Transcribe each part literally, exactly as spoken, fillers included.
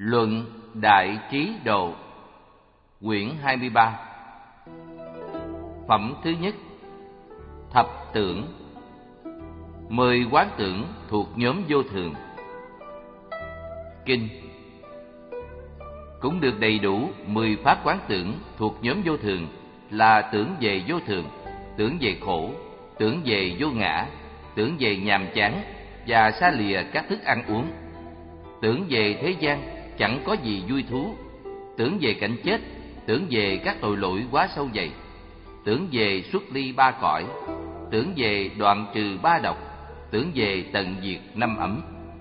Luận Đại Trí Độ, quyển hai mươi ba. Phẩm thứ nhất: Thập tưởng. Mười quán tưởng thuộc nhóm vô thường. Kinh. Cũng được đầy đủ mười pháp quán tưởng thuộc nhóm vô thường là tưởng về vô thường, tưởng về khổ, tưởng về vô ngã, tưởng về nhàm chán và xa lìa các thức ăn uống, tưởng về thế gian chẳng có gì vui thú, tưởng về cảnh chết, tưởng về các tội lỗi quá sâu dày, tưởng về xuất ly ba cõi, tưởng về đoạn trừ ba độc, tưởng về tận diệt năm ấm.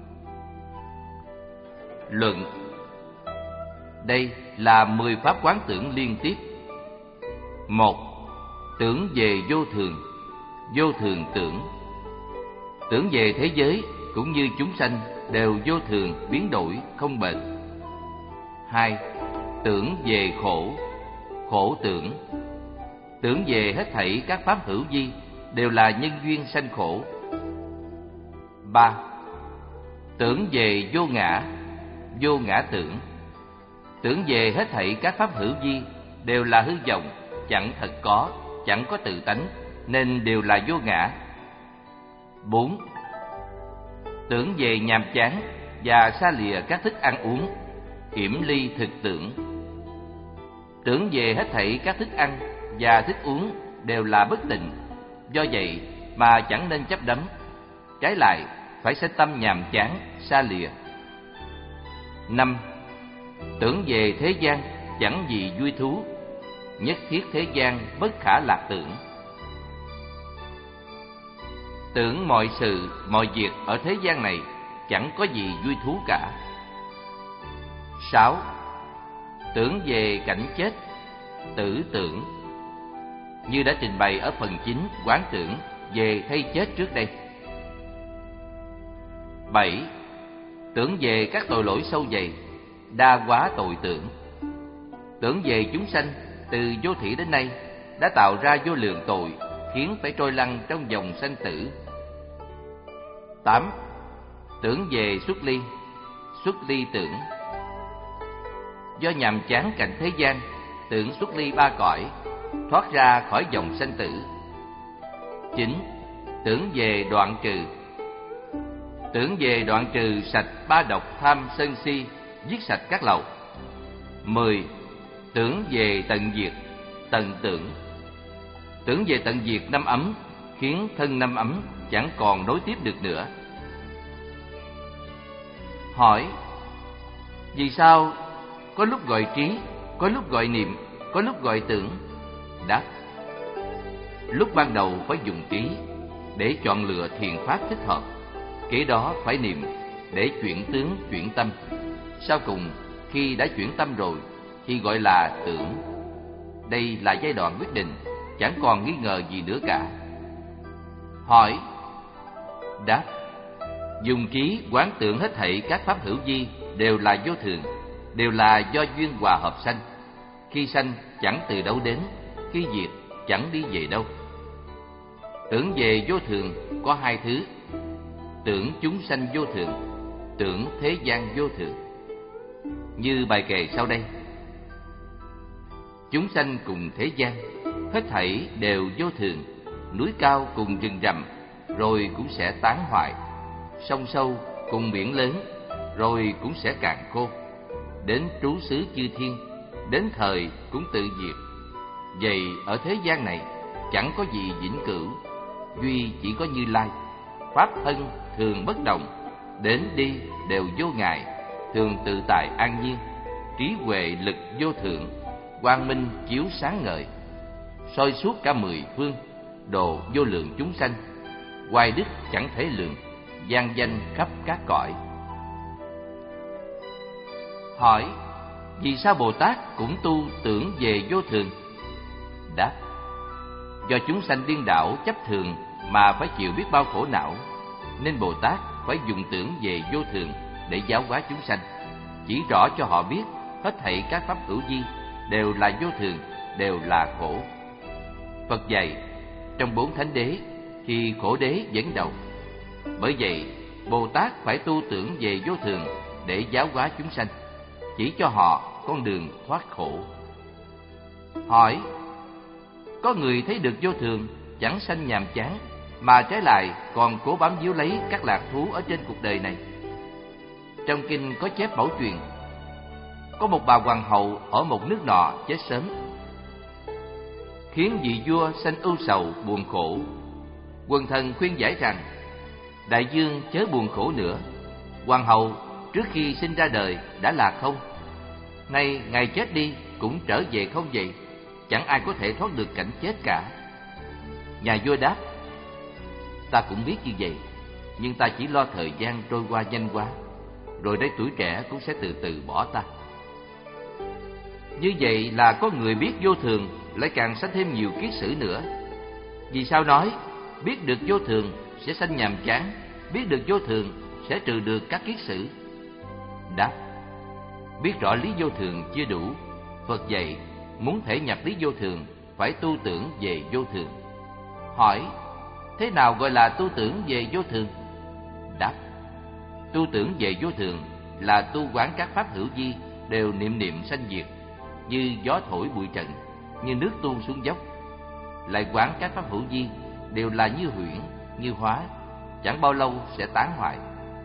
Luận. Đây là mười pháp quán tưởng liên tiếp. Một. Tưởng về vô thường, vô thường tưởng. Tưởng về thế giới cũng như chúng sanh đều vô thường, biến đổi, không bền. Hai. Tưởng về khổ, khổ tưởng. Tưởng về hết thảy các pháp hữu vi đều là nhân duyên sanh khổ. Ba. Tưởng về vô ngã, vô ngã tưởng. Tưởng về hết thảy các pháp hữu vi đều là hư vọng, chẳng thật có, chẳng có tự tánh, nên đều là vô ngã. Bốn. Tưởng về nhàm chán và xa lìa các thức ăn uống, yểm ly thực tưởng. Tưởng về hết thảy các thức ăn và thức uống đều là bất tịnh, do vậy mà chẳng nên chấp đắm. Trái lại, phải sanh tâm nhàm chán, xa lìa. Năm. Tưởng về thế gian chẳng gì vui thú, nhất thiết thế gian bất khả lạc tưởng. Tưởng mọi sự, mọi việc ở thế gian này chẳng có gì vui thú cả. Sáu. Tưởng về cảnh chết, tử tưởng. Như đã trình bày ở phần chính quán tưởng về thay chết trước đây. Bảy. Tưởng về các tội lỗi sâu dày, đa quá tội tưởng. Tưởng về chúng sanh từ vô thủy đến nay đã tạo ra vô lượng tội, khiến phải trôi lăn trong dòng sanh tử. Tám. Tưởng về xuất ly, xuất ly tưởng. Do nhàm chán cảnh thế gian, tưởng xuất ly ba cõi, thoát ra khỏi dòng sanh tử. Chín. Tưởng về đoạn trừ. Tưởng về đoạn trừ sạch ba độc tham sân si, giết sạch các lậu. Mười. Tưởng về tận diệt, tận tưởng. Tưởng về tận diệt năm ấm, khiến thân năm ấm chẳng còn nối tiếp được nữa. Hỏi: vì sao có lúc gọi trí, có lúc gọi niệm, có lúc gọi tưởng? Đáp: lúc ban đầu phải dùng trí để chọn lựa thiền pháp thích hợp, kế đó phải niệm để chuyển tướng, chuyển tâm. Sau cùng, khi đã chuyển tâm rồi thì gọi là tưởng. Đây là giai đoạn quyết định, chẳng còn nghi ngờ gì nữa cả. Hỏi. Đáp: dùng trí quán tưởng hết thảy các pháp hữu vi đều là vô thường, đều là do duyên hòa hợp sanh. Khi sanh chẳng từ đâu đến, khi diệt chẳng đi về đâu. Tưởng về vô thường có hai thứ: tưởng chúng sanh vô thường, tưởng thế gian vô thường. Như bài kệ sau đây: chúng sanh cùng thế gian, hết thảy đều vô thường. Núi cao cùng rừng rậm, rồi cũng sẽ tán hoại. Sông sâu cùng biển lớn, rồi cũng sẽ cạn khô. Đến trú xứ chư thiên, đến thời cũng tự diệt. Vậy ở thế gian này chẳng có gì vĩnh cửu, duy chỉ có Như Lai. Pháp thân thường bất động, đến đi đều vô ngại, thường tự tại an nhiên. Trí huệ lực vô thượng, quang minh chiếu sáng ngời, soi suốt cả mười phương, độ vô lượng chúng sanh. Oai đức chẳng thể lượng, vang danh khắp các cõi. Hỏi: vì sao Bồ Tát cũng tu tưởng về vô thường? Đáp: do chúng sanh điên đảo chấp thường mà phải chịu biết bao khổ não, nên Bồ Tát phải dùng tưởng về vô thường để giáo hóa chúng sanh, chỉ rõ cho họ biết hết thảy các pháp hữu vi đều là vô thường, đều là khổ. Phật dạy trong bốn thánh đế thì khổ đế dẫn đầu. Bởi vậy Bồ Tát phải tu tưởng về vô thường để giáo hóa chúng sanh. chỉ cho họ con đường thoát khổ. Hỏi: có người thấy được vô thường chẳng sanh nhàm chán, mà trái lại còn cố bám víu lấy các lạc thú ở trên cuộc đời này. Trong kinh có chép bảo truyền, có một bà hoàng hậu ở một nước nọ chết sớm, khiến vị vua sanh ưu sầu buồn khổ. Quần thần khuyên giải rằng: đại vương chớ buồn khổ nữa, hoàng hậu trước khi sinh ra đời đã là không, nay ngài chết đi cũng trở về không vậy, chẳng ai có thể thoát được cảnh chết cả. Nhà vua đáp: ta cũng biết như vậy, nhưng ta chỉ lo thời gian trôi qua nhanh quá, rồi đấy tuổi trẻ cũng sẽ từ từ bỏ ta. Như vậy là có người biết vô thường lại càng sanh thêm nhiều kiết sử nữa. Vì sao nói biết được vô thường sẽ sanh nhàm chán, biết được vô thường sẽ trừ được các kiết sử? Đáp: biết rõ lý vô thường chưa đủ. Phật dạy muốn thể nhập lý vô thường phải tu tưởng về vô thường. Hỏi: thế nào gọi là tu tưởng về vô thường? Đáp: tu tưởng về vô thường là tu quán các pháp hữu vi đều niệm niệm sanh diệt, như gió thổi bụi trần, như nước tuôn xuống dốc. Lại quán các pháp hữu vi đều là như huyễn, như hóa, chẳng bao lâu sẽ tán hoại.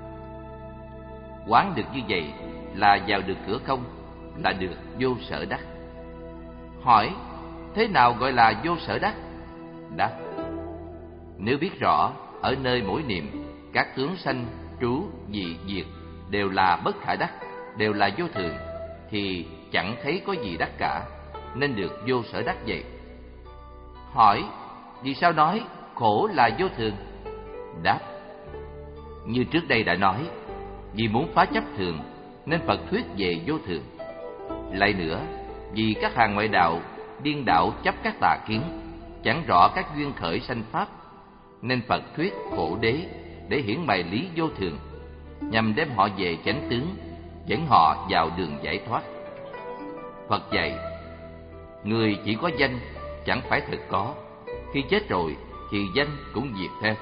Quán được như vậy là vào được cửa không, là được vô sở đắc. Hỏi: thế nào gọi là vô sở đắc? Đáp: nếu biết rõ ở nơi mỗi niệm các tướng sanh, trú, dị, diệt đều là bất khả đắc, đều là vô thường, thì chẳng thấy có gì đắc cả, nên được vô sở đắc vậy. Hỏi: vì sao nói khổ là vô thường? Đáp: như trước đây đã nói, vì muốn phá chấp thường nên Phật thuyết về vô thường. Lại nữa, vì các hàng ngoại đạo điên đảo chấp các tà kiến, chẳng rõ các duyên khởi sanh pháp, nên Phật thuyết khổ đế để hiển bày lý vô thường, nhằm đem họ về chánh tướng, dẫn họ vào đường giải thoát. Phật dạy: người chỉ có danh, chẳng phải thật có. Khi chết rồi thì danh cũng diệt theo.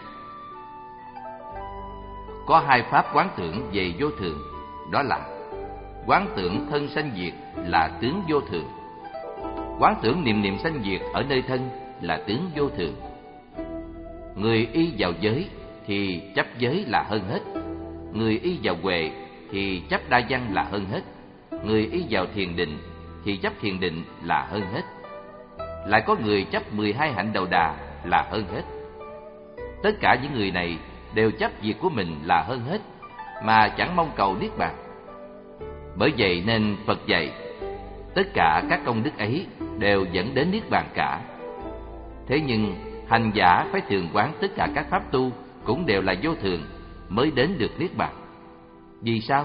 Có hai pháp quán tưởng về vô thường, đó là quán tưởng thân sanh diệt là tướng vô thường, quán tưởng niệm niệm sanh diệt ở nơi thân là tướng vô thường. Người y vào giới thì chấp giới là hơn hết, người y vào huệ thì chấp đa văn là hơn hết, người y vào thiền định thì chấp thiền định là hơn hết. Lại có người chấp mười hai hạnh đầu đà là hơn hết. Tất cả những người này đều chấp việc của mình là hơn hết, mà chẳng mong cầu niết bàn. Bởi vậy nên Phật dạy tất cả các công đức ấy đều dẫn đến niết bàn cả. Thế nhưng hành giả phải thường quán tất cả các pháp tu cũng đều là vô thường mới đến được niết bàn. Vì sao?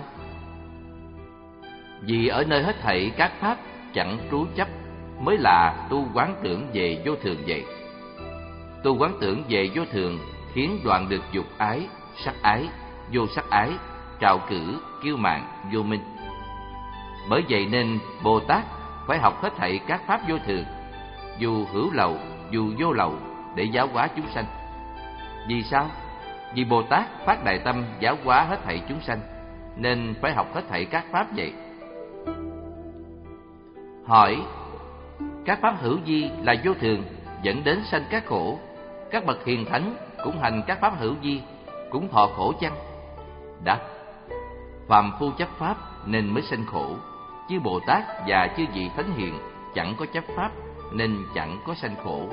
Vì ở nơi hết thảy các pháp chẳng trú chấp mới là tu quán tưởng về vô thường vậy. Tu quán tưởng về vô thường khiến đoạn được dục ái, sắc ái, vô sắc ái, trạo cử, kiêu mạn, vô minh. Bởi vậy nên Bồ Tát phải học hết thảy các pháp vô thường, dù hữu lậu, dù vô lậu, để giáo hóa chúng sanh. Vì sao? Vì Bồ Tát phát đại tâm giáo hóa hết thảy chúng sanh, nên phải học hết thảy các pháp vậy. Hỏi: các pháp hữu vi là vô thường, dẫn đến sanh các khổ. Các bậc hiền thánh cũng hành các pháp hữu vi, cũng thọ khổ chăng? Đáp: phàm phu chấp pháp nên mới sanh khổ, chứ Bồ Tát và chư vị thánh hiền chẳng có chấp pháp nên chẳng có sanh khổ.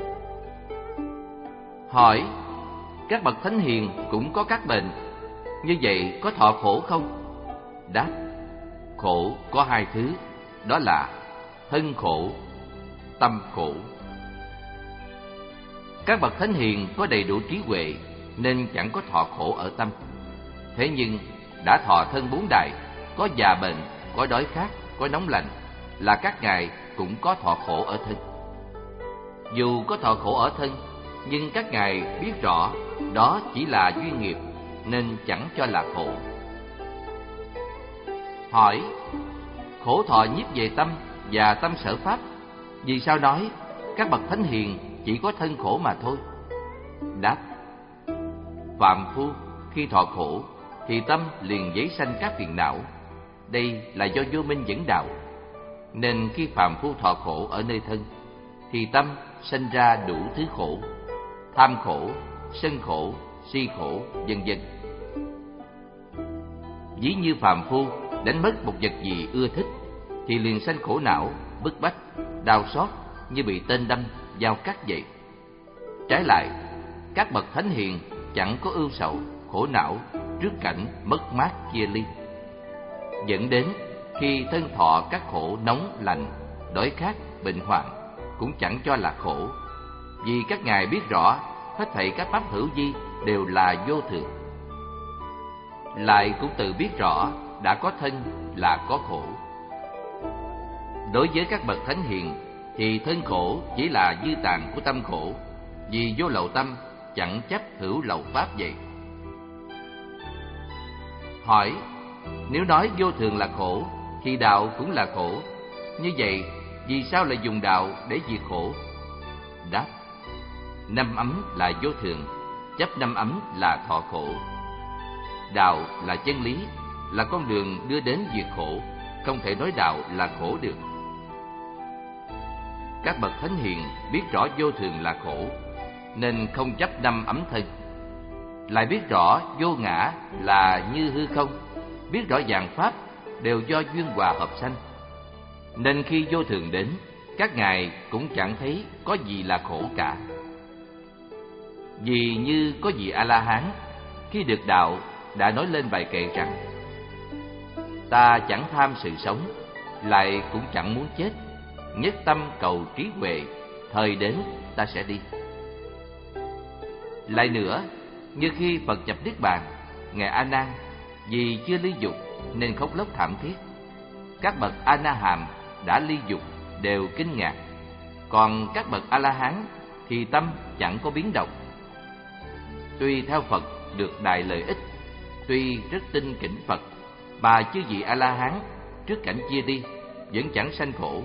Hỏi: các bậc thánh hiền cũng có các bệnh, như vậy có thọ khổ không? Đáp: khổ có hai thứ, đó là thân khổ, tâm khổ. Các bậc thánh hiền có đầy đủ trí huệ nên chẳng có thọ khổ ở tâm. Thế nhưng đã thọ thân bốn đại, có già bệnh, có đói khát, có nóng lạnh, là các ngài cũng có thọ khổ ở thân. Dù có thọ khổ ở thân, nhưng các ngài biết rõ đó chỉ là duyên nghiệp nên chẳng cho là khổ. Hỏi: khổ thọ nhiếp về tâm và tâm sở pháp, vì sao nói các bậc thánh hiền chỉ có thân khổ mà thôi? Đáp: phàm phu khi thọ khổ thì tâm liền dấy sanh các phiền não. đây là do vô minh dẫn đạo, nên khi phàm phu thọ khổ ở nơi thân, thì tâm sinh ra đủ thứ khổ: tham khổ, sân khổ, si khổ, vân vân. Ví như phàm phu đánh mất một vật gì ưa thích, thì liền sanh khổ não, bức bách, đau xót như bị tên đâm, dao cắt vậy. Trái lại, các bậc thánh hiền chẳng có ưu sầu, khổ não trước cảnh mất mát chia ly, dẫn đến khi thân thọ các khổ nóng lạnh, đói khát, bệnh hoạn cũng chẳng cho là khổ, vì các ngài biết rõ hết thảy các pháp hữu vi đều là vô thường. Lại cũng tự biết rõ đã có thân là có khổ. Đối với các bậc thánh hiền thì thân khổ chỉ là dư tàn của tâm khổ, vì vô lậu tâm chẳng chấp hữu lậu pháp vậy. Hỏi: nếu nói vô thường là khổ thì đạo cũng là khổ, như vậy vì sao lại dùng đạo để diệt khổ? Đáp: năm ấm là vô thường, chấp năm ấm là thọ khổ. Đạo là chân lý, là con đường đưa đến diệt khổ, không thể nói đạo là khổ được. Các bậc thánh hiền biết rõ vô thường là khổ, nên không chấp năm ấm thân. Lại biết rõ vô ngã là như hư không, biết rõ vạn pháp đều do duyên hòa hợp sanh, nên khi vô thường đến, các ngài cũng chẳng thấy có gì là khổ cả. Vì như có vị A-la-hán khi được đạo đã nói lên bài kệ rằng: ta chẳng tham sự sống, lại cũng chẳng muốn chết, nhất tâm cầu trí huệ, thời đến ta sẽ đi. Lại nữa, như khi Phật nhập Niết Bàn, ngài A Nan vì chưa ly dục nên khóc lóc thảm thiết. Các bậc A Na Hàm đã ly dục đều kinh ngạc, còn các bậc A La Hán thì tâm chẳng có biến động. Tuy theo Phật được đại lợi ích, tuy rất tin kính Phật, mà chư vị A La Hán trước cảnh chia đi vẫn chẳng sanh khổ.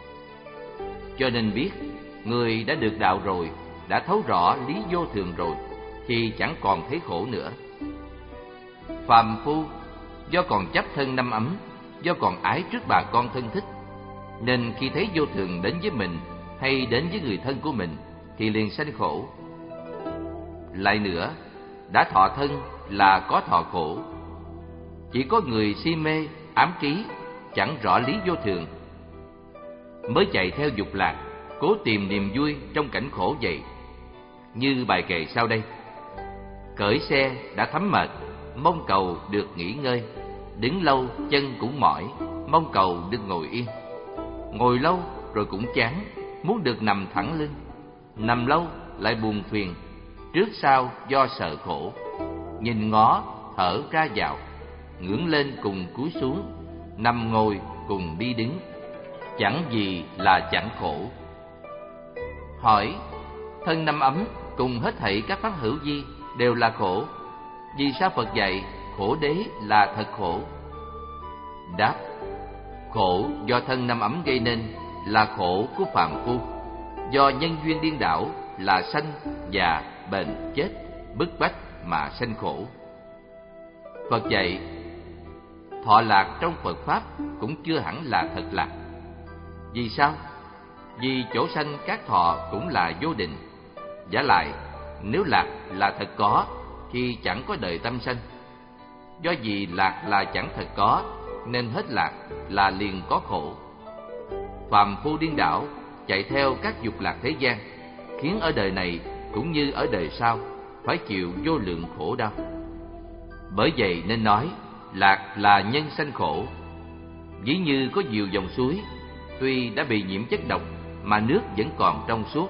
Cho nên biết, người đã được đạo rồi, đã thấu rõ lý vô thường rồi, thì chẳng còn thấy khổ nữa. Phàm phu do còn chấp thân năm ấm, do còn ái trước bà con thân thích, nên khi thấy vô thường đến với mình hay đến với người thân của mình thì liền sanh khổ. Lại nữa, đã thọ thân là có thọ khổ. Chỉ có người si mê, ám trí, chẳng rõ lý vô thường, mới chạy theo dục lạc, cố tìm niềm vui trong cảnh khổ vậy. Như bài kệ sau đây: cởi xe đã thấm mệt, mong cầu được nghỉ ngơi, đứng lâu chân cũng mỏi, mong cầu được ngồi yên. Ngồi lâu rồi cũng chán, muốn được nằm thẳng lưng, nằm lâu lại buồn phiền, trước sau do sợ khổ. Nhìn ngó thở ra vào, ngưỡng lên cùng cúi xuống, nằm ngồi cùng đi đứng, chẳng gì là chẳng khổ. Hỏi: thân năm ấm cùng hết thảy các pháp hữu vi đều là khổ, vì sao Phật dạy khổ đế là thật khổ? Đáp: khổ do thân năm ấm gây nên là khổ của phàm phu, do nhân duyên điên đảo là sanh, già, bệnh, chết, bức bách mà sanh khổ. Phật dạy thọ lạc trong Phật Pháp cũng chưa hẳn là thật lạc. Vì sao? Vì chỗ sanh các thọ cũng là vô định. Giả lại, nếu lạc là thật có thì chẳng có đời tâm sanh. Do vì lạc là chẳng thật có, nên hết lạc là liền có khổ. Phàm phu điên đảo chạy theo các dục lạc thế gian, khiến ở đời này cũng như ở đời sau phải chịu vô lượng khổ đau. Bởi vậy nên nói lạc là nhân sanh khổ. Ví như có nhiều dòng suối, tuy đã bị nhiễm chất độc mà nước vẫn còn trong suốt,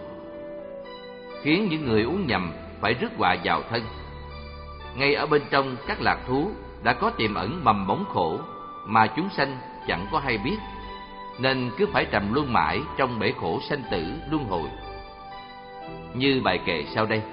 khiến những người uống nhầm phải rước họa vào thân. Ngay ở bên trong các lạc thú đã có tiềm ẩn mầm mống khổ mà chúng sanh chẳng có hay biết, nên cứ phải trầm luân mãi trong bể khổ sanh tử luân hồi. Như bài kệ sau đây: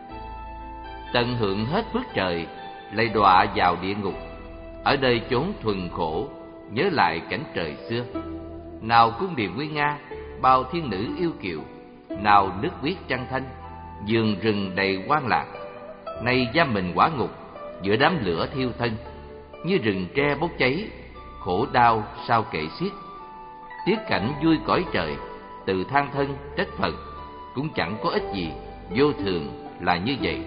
tận hưởng hết phước trời, lại đọa vào địa ngục, ở đây chốn thuần khổ, nhớ lại cảnh trời xưa. Nào cung điện nguy nga, bao thiên nữ yêu kiều, nào nước biếc trăng thanh, vườn rừng đầy hoang lạc. Nay giam mình quả ngục, giữa đám lửa thiêu thân, như rừng tre bốc cháy, khổ khổ đau sao kể xiết. Tiết cảnh vui cõi trời, tự than thân trách Phật, cũng chẳng có ích gì, vô thường là như vậy.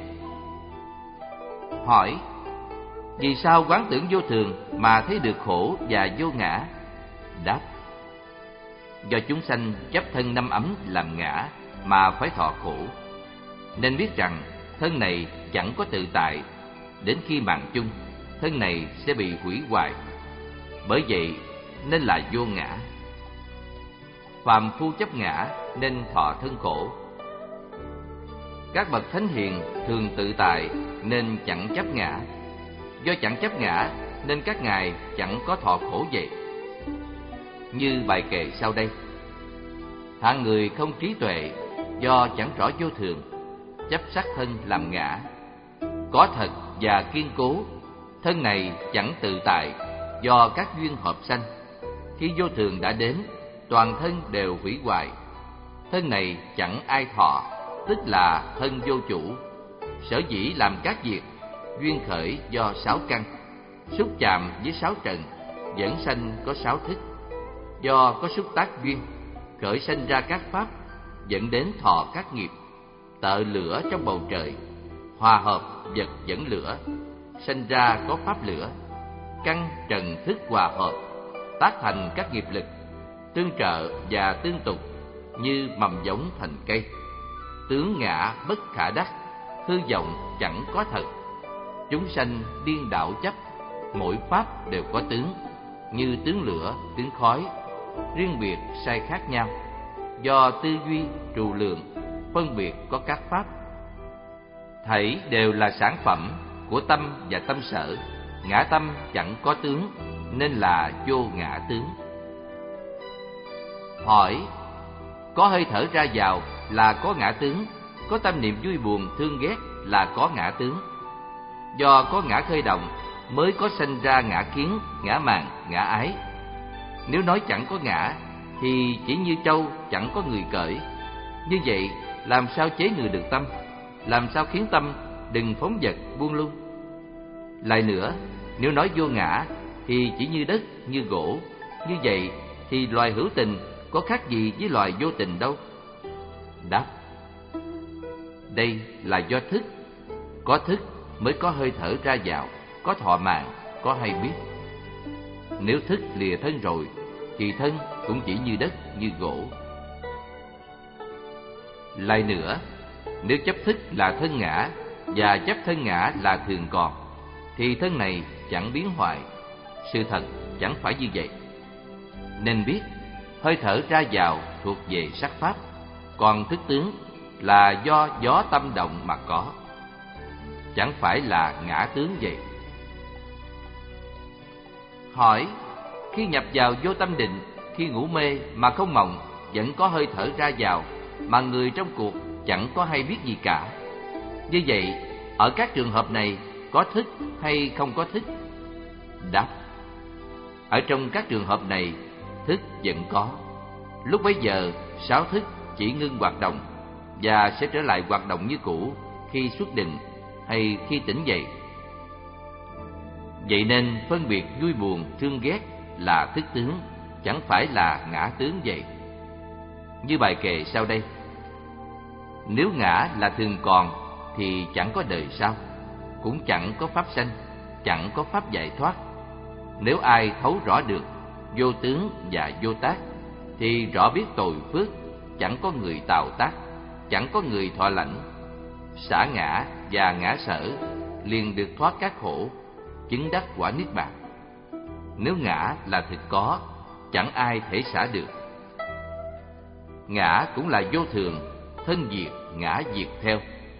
Hỏi: vì sao quán tưởng vô thường mà thấy được khổ và vô ngã? Đáp: do chúng sanh chấp thân năm ấm làm ngã mà phải thọ khổ, nên biết rằng thân này chẳng có tự tại, đến khi mạng chung, thân này sẽ bị hủy hoại. Bởi vậy nên là vô ngã. Phàm phu chấp ngã nên thọ thân khổ. Các bậc thánh hiền thường tự tại nên chẳng chấp ngã. Do chẳng chấp ngã nên các ngài chẳng có thọ khổ vậy. Như bài kệ sau đây: hạng người không trí tuệ, do chẳng rõ vô thường, chấp sắc thân làm ngã. Có thật và kiên cố, thân này chẳng tự tại, do các duyên hợp sanh. Khi vô thường đã đến, toàn thân đều hủy hoại. Thân này chẳng ai thọ, tức là thân vô chủ. Sở dĩ làm các việc, duyên khởi do sáu căn, xúc chạm với sáu trần, dẫn sanh có sáu thức. Do có xúc tác duyên, khởi sanh ra các pháp, dẫn đến thọ các nghiệp. Tợ lửa trong bầu trời, hòa hợp vật dẫn lửa, sanh ra có pháp lửa. Căn trần thức hòa hợp, tác thành các nghiệp lực, tương trợ và tương tục, như mầm giống thành cây. Tướng ngã bất khả đắc, hư vọng chẳng có thật. Chúng sanh điên đảo chấp, mỗi pháp đều có tướng, như tướng lửa, tướng khói, riêng biệt sai khác nhau. Do tư duy trù lượng, phân biệt có các pháp. Thảy đều là sản phẩm của tâm và tâm sở. Ngã tâm chẳng có tướng, nên là vô ngã tướng. Hỏi: có hơi thở ra vào là có ngã tướng, có tâm niệm vui buồn thương ghét là có ngã tướng. Do có ngã khơi động mới có sanh ra ngã kiến, ngã mạn, ngã ái. Nếu nói chẳng có ngã thì chỉ như trâu chẳng có người cởi. Như vậy làm sao chế ngự được tâm? Làm sao khiến tâm đừng phóng dật buông lung? Lại nữa, nếu nói vô ngã thì chỉ như đất, như gỗ. Như vậy thì loài hữu tình có khác gì với loài vô tình đâu? Đáp: đây là do thức. Có thức mới có hơi thở ra vào, có thọ mạng, có hay biết. Nếu thức lìa thân rồi thì thân cũng chỉ như đất, như gỗ. Lại nữa, nếu chấp thức là thân ngã và chấp thân ngã là thường còn, thì thân này chẳng biến hoại. Sự thật chẳng phải như vậy. Nên biết hơi thở ra vào thuộc về sắc pháp, còn thức tướng là do gió tâm động mà có, chẳng phải là ngã tướng vậy. Hỏi: khi nhập vào vô tâm định, khi ngủ mê mà không mộng, vẫn có hơi thở ra vào, mà người trong cuộc chẳng có hay biết gì cả. Như vậy, ở các trường hợp này có thức hay không có thức? Đáp: ở trong các trường hợp này, thức vẫn có. Lúc bấy giờ, sáu thức chỉ ngưng hoạt động và sẽ trở lại hoạt động như cũ khi xuất định hay khi tỉnh dậy. Vậy nên phân biệt vui buồn thương ghét là thức tướng, chẳng phải là ngã tướng vậy. Như bài kệ sau đây: nếu ngã là thường còn thì chẳng có đời sau, cũng chẳng có pháp sanh, chẳng có pháp giải thoát. Nếu ai thấu rõ được vô tướng và vô tác, thì rõ biết tội phước, chẳng có người tạo tác, chẳng có người thọ lãnh. Xả ngã và ngã sở, liền được thoát các khổ, chứng đắc quả niết bàn. Nếu ngã là thực có, chẳng ai thể xả được. Ngã cũng là vô thường, thân diệt, ngã diệt theo.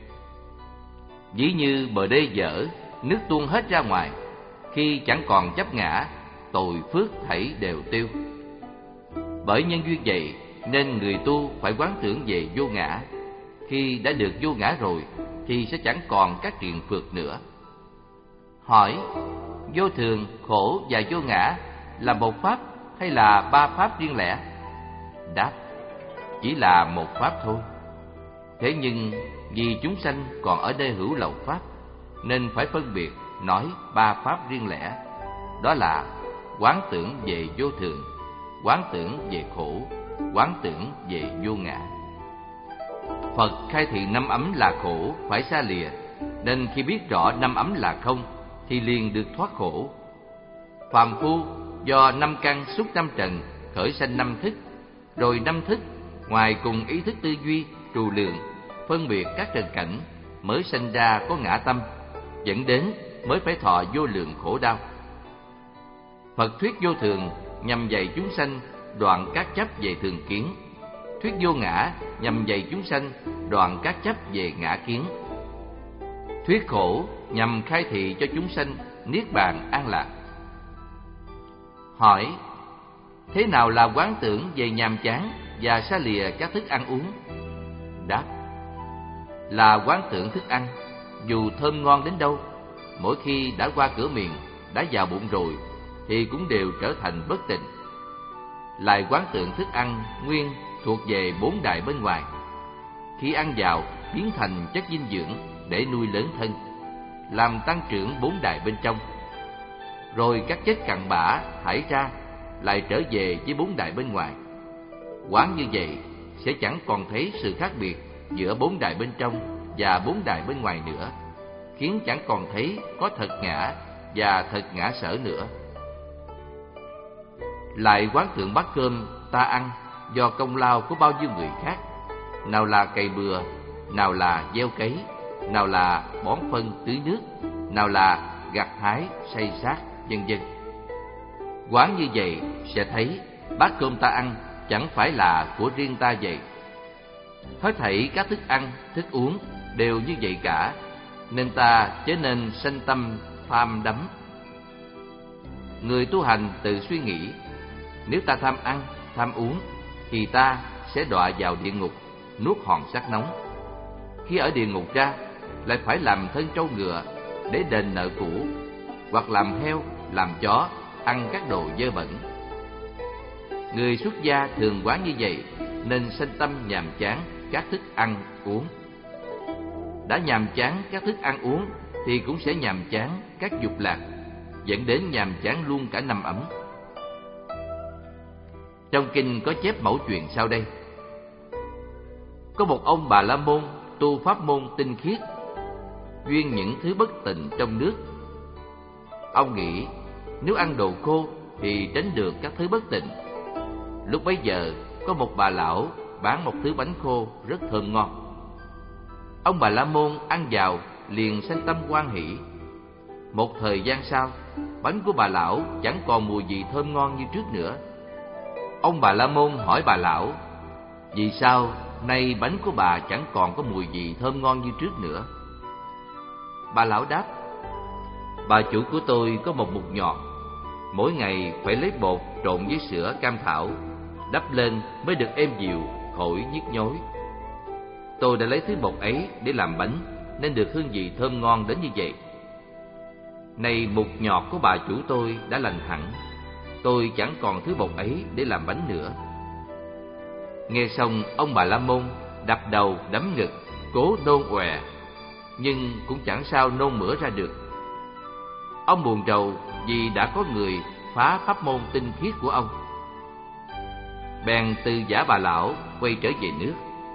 Ví như bờ đê dở, nước tuôn hết ra ngoài. Khi chẳng còn chấp ngã, tội phước thảy đều tiêu. Bởi nhân duyên vậy nên người tu phải quán tưởng về vô ngã. Khi đã được vô ngã rồi thì sẽ chẳng còn các triền phược nữa. Hỏi: vô thường, khổ và vô ngã là một pháp hay là ba pháp riêng lẻ? Đáp: chỉ là một pháp thôi. Thế nhưng vì chúng sanh còn ở nơi hữu lậu pháp, nên phải phân biệt nói ba pháp riêng lẻ. Đó là quán tưởng về vô thường, quán tưởng về khổ, quán tưởng về vô ngã. Phật khai thị năm ấm là khổ phải xa lìa, nên khi biết rõ năm ấm là không thì liền được thoát khổ. Phàm phu do năm căn xúc năm trần khởi sanh năm thức, rồi năm thức ngoài cùng ý thức tư duy trù lượng phân biệt các trần cảnh mới sanh ra có ngã tâm, dẫn đến mới phải thọ vô lượng khổ đau. Phật thuyết vô thường nhằm dạy chúng sanh đoạn các chấp về thường kiến, thuyết vô ngã nhằm dạy chúng sanh đoạn các chấp về ngã kiến. Thuyết khổ nhằm khai thị cho chúng sanh niết bàn an lạc. Hỏi: thế nào là quán tưởng về nhàm chán và xa lìa các thức ăn uống? Đáp: là quán tưởng thức ăn, dù thơm ngon đến đâu, mỗi khi đã qua cửa miệng, đã vào bụng rồi, thì cũng đều trở thành bất tịnh. Lại quán tưởng thức ăn nguyên thuộc về bốn đại bên ngoài, khi ăn vào biến thành chất dinh dưỡng để nuôi lớn thân, làm tăng trưởng bốn đại bên trong. Rồi các chất cặn bã thải ra lại trở về với bốn đại bên ngoài. Quán như vậy sẽ chẳng còn thấy sự khác biệt giữa bốn đại bên trong và bốn đại bên ngoài nữa, khiến chẳng còn thấy có thật ngã và thật ngã sở nữa. Lại quán tưởng bát cơm ta ăn do công lao của bao nhiêu người khác, nào là cày bừa, nào là gieo cấy, nào là bón phân tưới nước, nào là gặt hái xây xác, vân vân. Quán như vậy sẽ thấy bát cơm ta ăn chẳng phải là của riêng ta vậy. Hết thảy các thức ăn, thức uống đều như vậy cả, nên ta chớ nên sanh tâm tham đắm. Người tu hành tự suy nghĩ, nếu ta tham ăn, tham uống thì ta sẽ đọa vào địa ngục, nuốt hòn sắt nóng. Khi ở địa ngục ra, lại phải làm thân trâu ngựa để đền nợ cũ, hoặc làm heo, làm chó, ăn các đồ dơ bẩn. Người xuất gia thường quán như vậy, nên sanh tâm nhàm chán các thức ăn uống. Đã nhàm chán các thức ăn uống thì cũng sẽ nhàm chán các dục lạc, dẫn đến nhàm chán luôn cả năm ấm. Trong kinh có chép mẫu chuyện sau đây. Có một ông Bà La Môn tu pháp môn tinh khiết, duyên những thứ bất tịnh trong nước. Ông nghĩ nếu ăn đồ khô thì tránh được các thứ bất tịnh. Lúc bấy giờ có một bà lão bán một thứ bánh khô rất thơm ngon. Ông Bà La Môn ăn vào liền sanh tâm hoan hỷ. Một thời gian sau, bánh của bà lão chẳng còn mùi vị thơm ngon như trước nữa. Ông Bà La Môn hỏi bà lão: vì sao nay bánh của bà chẳng còn có mùi vị thơm ngon như trước nữa? Bà lão đáp: bà chủ của tôi có một mục nhọt, mỗi ngày phải lấy bột trộn với sữa cam thảo, đắp lên mới được êm dịu, khỏi nhức nhối. Tôi đã lấy thứ bột ấy để làm bánh, nên được hương vị thơm ngon đến như vậy. Nay mục nhọt của bà chủ tôi đã lành hẳn, tôi chẳng còn thứ bột ấy để làm bánh nữa. Nghe xong, ông Bà La Môn đập đầu đấm ngực, cố nôn ọe, nhưng cũng chẳng sao nôn mửa ra được. Ông buồn rầu vì đã có người phá pháp môn tinh khiết của ông. Bèn từ giả bà lão quay trở về nước.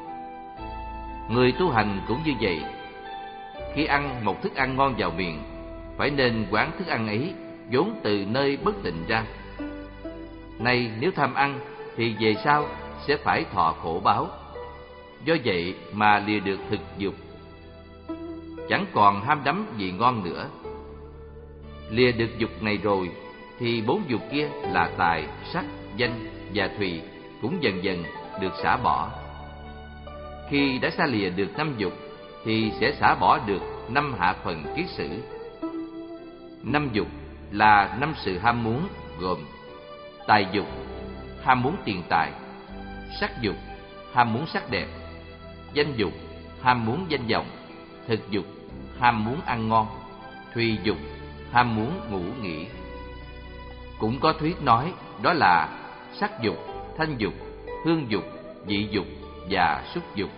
Người tu hành cũng như vậy. Khi ăn một thức ăn ngon vào miệng, phải nên quán thức ăn ấy vốn từ nơi bất tịnh ra. Nay nếu tham ăn thì về sau sẽ phải thọ khổ báo. Do vậy mà lìa được thực dục, chẳng còn ham đắm vị ngon nữa. Lìa được dục này rồi thì bốn dục kia là tài, sắc, danh và thùy cũng dần dần được xả bỏ. Khi đã xa lìa được năm dục thì sẽ xả bỏ được năm hạ phần kiết sử. Năm dục là năm sự ham muốn, gồm tài dục, ham muốn tiền tài; sắc dục, ham muốn sắc đẹp; danh dục, ham muốn danh vọng; thực dục, ham muốn ăn ngon; thùy dục, ham muốn ngủ nghỉ. Cũng có thuyết nói đó là sắc dục, thanh dục, hương dục, vị dục và xúc dục.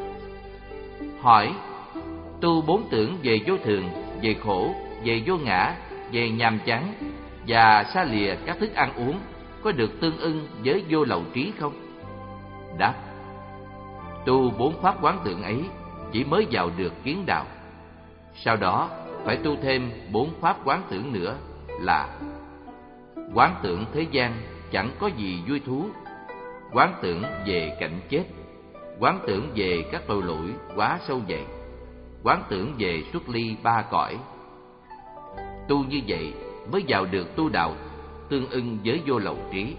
Hỏi: tu bốn tưởng về vô thường, về khổ, về vô ngã, về nhàm chán và xa lìa các thức ăn uống có được tương ưng với vô lậu trí không? Đáp: tu bốn pháp quán tưởng ấy chỉ mới vào được kiến đạo. Sau đó phải tu thêm bốn pháp quán tưởng nữa là: quán tưởng thế gian chẳng có gì vui thú, quán tưởng về cảnh chết, quán tưởng về các tội lỗi quá sâu dày, quán tưởng về xuất ly ba cõi. Tu như vậy mới vào được tu đạo tương ưng với vô lậu trí.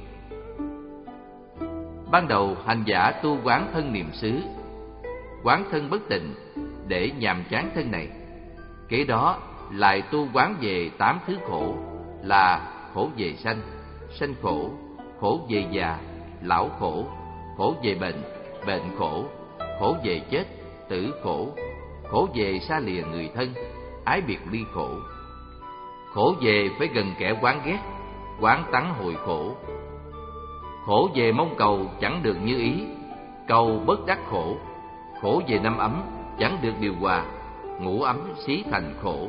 Ban đầu hành giả tu quán thân niệm xứ, quán thân bất tịnh để nhàm chán thân này. Kế đó lại tu quán về tám thứ khổ là khổ về sanh, sanh khổ, khổ về già, lão khổ, khổ về bệnh, bệnh khổ, khổ về chết, tử khổ, khổ về xa lìa người thân, ái biệt ly khổ, khổ về phải gần kẻ quán ghét, quán tắng hồi khổ, khổ về mong cầu chẳng được như ý, cầu bất đắc khổ, khổ về năm ấm chẳng được điều hòa, ngũ ấm xí thành khổ.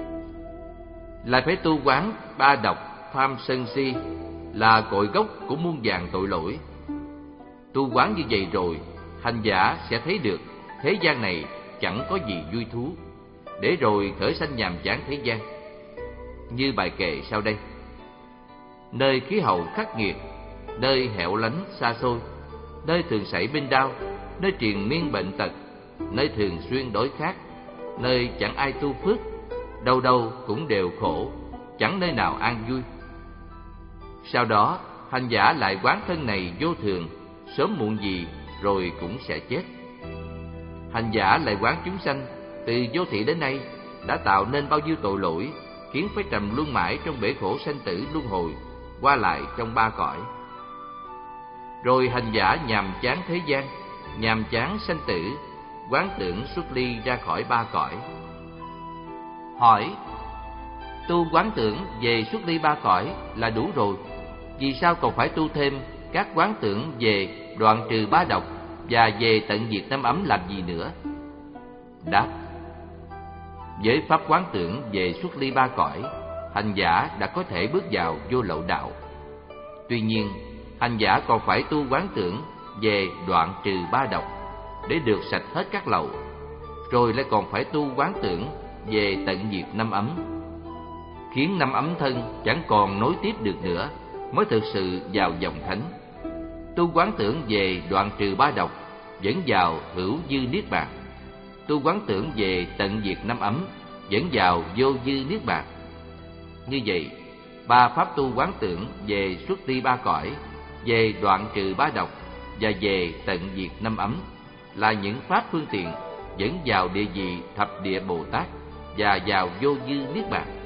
Lại phải tu quán ba độc tham sân si là cội gốc của muôn vàn tội lỗi. Tu quán như vậy rồi, hành giả sẽ thấy được thế gian này chẳng có gì vui thú, để rồi khởi sanh nhàm chán thế gian. Như bài kệ sau đây: nơi khí hậu khắc nghiệt, nơi hẻo lánh xa xôi, nơi thường xảy binh đao, nơi triền miên bệnh tật, nơi thường xuyên đói khát, nơi chẳng ai tu phước, đâu đâu cũng đều khổ, chẳng nơi nào an vui. Sau đó hành giả lại quán thân này vô thường, sớm muộn gì rồi cũng sẽ chết. Hành giả lại quán chúng sanh từ vô thị đến nay đã tạo nên bao nhiêu tội lỗi, khiến phải trầm luân mãi trong bể khổ sanh tử luân hồi, qua lại trong ba cõi. Rồi hành giả nhàm chán thế gian, nhàm chán sanh tử, quán tưởng xuất ly ra khỏi ba cõi. Hỏi: tu quán tưởng về xuất ly ba cõi là đủ rồi, vì sao còn phải tu thêm các quán tưởng về đoạn trừ ba độc và về tận diệt năm ấm làm gì nữa? Đáp: với pháp quán tưởng về xuất ly ba cõi, hành giả đã có thể bước vào vô lậu đạo. Tuy nhiên, hành giả còn phải tu quán tưởng về đoạn trừ ba độc để được sạch hết các lậu, rồi lại còn phải tu quán tưởng về tận diệt năm ấm, khiến năm ấm thân chẳng còn nối tiếp được nữa, mới thực sự vào dòng thánh. Tu quán tưởng về đoạn trừ ba độc dẫn vào hữu dư niết bàn. Tu quán tưởng về tận diệt năm ấm dẫn vào vô dư niết bàn. Như vậy, ba pháp tu quán tưởng về xuất ly ba cõi, về đoạn trừ ba độc và về tận diệt năm ấm là những pháp phương tiện dẫn vào địa vị thập địa Bồ Tát và vào vô dư niết bàn.